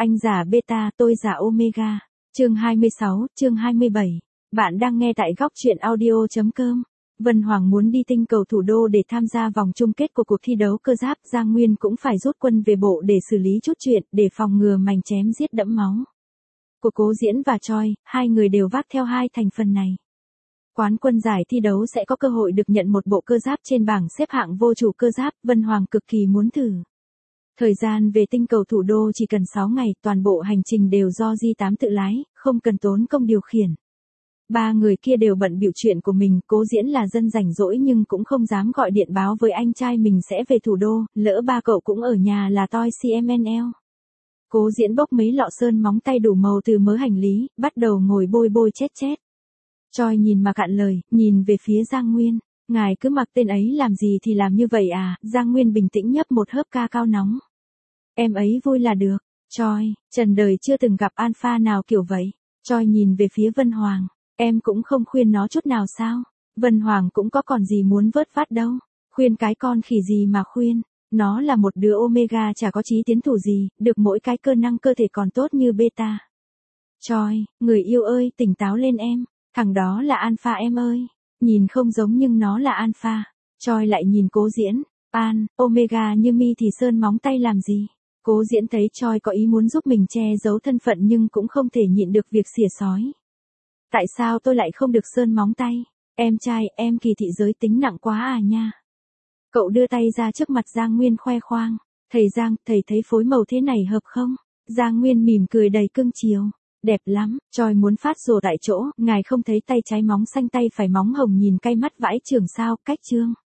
Anh giả beta, tôi giả omega. Chương 26, chương 27. Bạn đang nghe tại góc truyện audio.com. Vân Hoàng muốn đi tinh cầu thủ đô để tham gia vòng chung kết của cuộc thi đấu cơ giáp, Giang Nguyên cũng phải rút quân về bộ để xử lý chút chuyện, để phòng ngừa mảnh chém giết đẫm máu. Của Cố Diễn và Choi, hai người đều vác theo hai thành phần này. Quán quân giải thi đấu sẽ có cơ hội được nhận một bộ cơ giáp trên bảng xếp hạng vô chủ cơ giáp, Vân Hoàng cực kỳ muốn thử. Thời gian về tinh cầu thủ đô chỉ cần 6 ngày, toàn bộ hành trình đều do J8 tự lái, không cần tốn công điều khiển. Ba người kia đều bận bịu chuyện của mình, Cố Diễn là dân rảnh rỗi nhưng cũng không dám gọi điện báo với anh trai mình sẽ về thủ đô, lỡ ba cậu cũng ở nhà là toi CMNL. Cố Diễn bốc mấy lọ sơn móng tay đủ màu từ mớ hành lý, bắt đầu ngồi bôi bôi chét chét. Choi nhìn mà cạn lời, nhìn về phía Giang Nguyên. Ngài cứ mặc tên ấy làm gì thì làm như vậy à? Giang Nguyên bình tĩnh nhấp một hớp ca cao nóng. Em ấy vui là được. Choi, trần đời chưa từng gặp alpha nào kiểu vậy. Choi nhìn về phía Vân Hoàng. Em cũng không khuyên nó chút nào sao? Vân Hoàng cũng có còn gì muốn vớt vát đâu. Khuyên cái con khỉ gì mà khuyên. Nó là một đứa omega chả có chí tiến thủ gì, được mỗi cái cơ năng cơ thể còn tốt như beta. Choi, người yêu ơi, tỉnh táo lên em. Thằng đó là alpha em ơi. Nhìn không giống nhưng nó là alpha. Choi lại nhìn Cố Diễn. Omega như mi thì sơn móng tay làm gì? Cố Diễn thấy Choi có ý muốn giúp mình che giấu thân phận nhưng cũng không thể nhịn được việc xỉa xói. Tại sao tôi lại không được sơn móng tay? Em trai, em kỳ thị giới tính nặng quá à nha. Cậu đưa tay ra trước mặt Giang Nguyên khoe khoang. Thầy Giang, thầy thấy phối màu thế này hợp không? Giang Nguyên mỉm cười đầy cưng chiều. Đẹp lắm, Choi muốn phát rồ tại chỗ, ngài không thấy tay trái móng xanh tay phải móng hồng nhìn cay mắt vãi chưởng sao, cách chương.